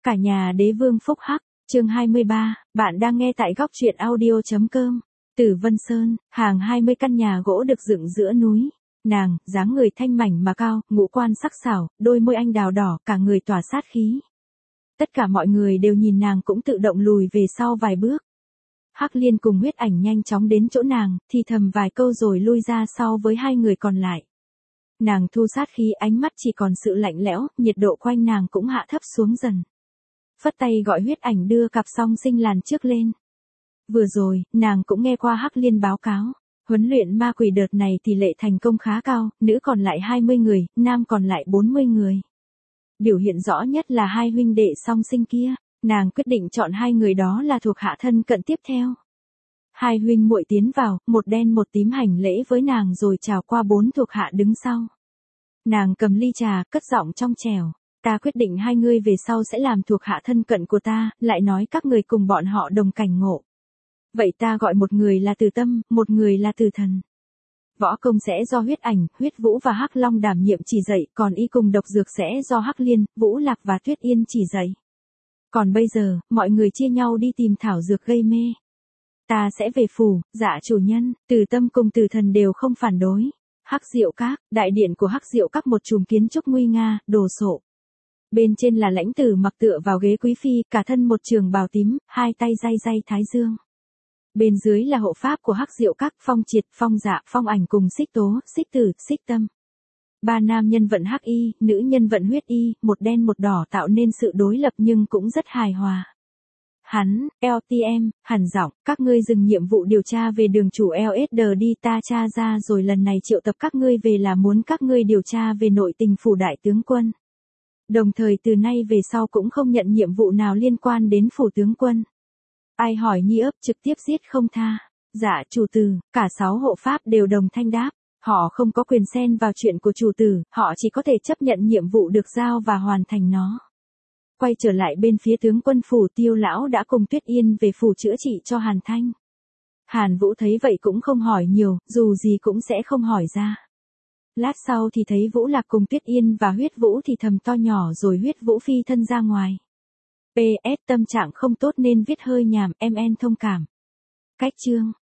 Cả nhà đế vương phúc hắc, chương 23, bạn đang nghe tại góc truyện audio.com. Tử Vân Sơn, hàng 20 căn nhà gỗ được dựng giữa núi. Nàng, dáng người thanh mảnh mà cao, ngũ quan sắc sảo, đôi môi anh đào đỏ, cả người tỏa sát khí. Tất cả mọi người đều nhìn nàng cũng tự động lùi về sau vài bước. Hắc Liên cùng Huyết Ảnh nhanh chóng đến chỗ nàng, thì thầm vài câu rồi lui ra sau với hai người còn lại. Nàng thu sát khí, ánh mắt chỉ còn sự lạnh lẽo, nhiệt độ quanh nàng cũng hạ thấp xuống dần. Phất tay gọi Huyết Ảnh đưa cặp song sinh làn trước lên. Vừa rồi, nàng cũng nghe qua Hắc Liên báo cáo. Huấn luyện ma quỷ đợt này tỷ lệ thành công khá cao, nữ còn lại 20 người, nam còn lại 40 người. Biểu hiện rõ nhất là hai huynh đệ song sinh kia, nàng quyết định chọn hai người đó là thuộc hạ thân cận tiếp theo. Hai huynh muội tiến vào, một đen một tím hành lễ với nàng rồi chào qua bốn thuộc hạ đứng sau. Nàng cầm ly trà, cất giọng trong trẻo. Ta quyết định hai ngươi về sau sẽ làm thuộc hạ thân cận của ta, lại nói các người cùng bọn họ đồng cảnh ngộ. Vậy ta gọi một người là Từ Tâm, một người là Từ Thần. Võ công sẽ do Huyết Ảnh, Huyết Vũ và Hắc Long đảm nhiệm chỉ dạy, còn y cùng độc dược sẽ do Hắc Liên, Vũ Lạc và Tuyết Yên chỉ dạy. Còn bây giờ, mọi người chia nhau đi tìm thảo dược gây mê. Ta sẽ về phủ, dạ chủ nhân. Từ Tâm cùng Từ Thần đều không phản đối. Hắc Diệu Các, đại điện của Hắc Diệu Các một chùm kiến trúc nguy nga, đồ sộ. Bên trên là lãnh tử mặc tựa vào ghế quý phi, cả thân một trường bào tím, hai tay day day thái dương. Bên dưới là hộ pháp của Hắc Diệu Các, Phong Triệt, Phong Dạ, Phong Ảnh cùng Xích Tố, Xích Tử, Xích Tâm. Ba nam nhân vận hắc y, nữ nhân vận huyết y, một đen một đỏ tạo nên sự đối lập nhưng cũng rất hài hòa. Hắn, LTM, hẳn giọng, các ngươi dừng nhiệm vụ điều tra về đường chủ LSD đi, ta tra ra rồi, lần này triệu tập các ngươi về là muốn các ngươi điều tra về nội tình phủ đại tướng quân. Đồng thời từ nay về sau cũng không nhận nhiệm vụ nào liên quan đến phủ tướng quân. Ai hỏi nhi ấp trực tiếp giết không tha. Dạ chủ tử, cả 6 hộ pháp đều đồng thanh đáp. Họ không có quyền xen vào chuyện của chủ tử, họ chỉ có thể chấp nhận nhiệm vụ được giao và hoàn thành nó. Quay trở lại bên phía tướng quân phủ, Tiêu lão đã cùng Tuyết Yên về phủ chữa trị cho Hàn Thanh. Hàn Vũ thấy vậy cũng không hỏi nhiều, dù gì cũng sẽ không hỏi ra. Lát sau thì thấy Vũ Lạc cùng Tuyết Yên và Huyết Vũ thì thầm to nhỏ rồi Huyết Vũ phi thân ra ngoài. PS tâm trạng không tốt nên viết hơi nhàm, MN thông cảm. Cách chương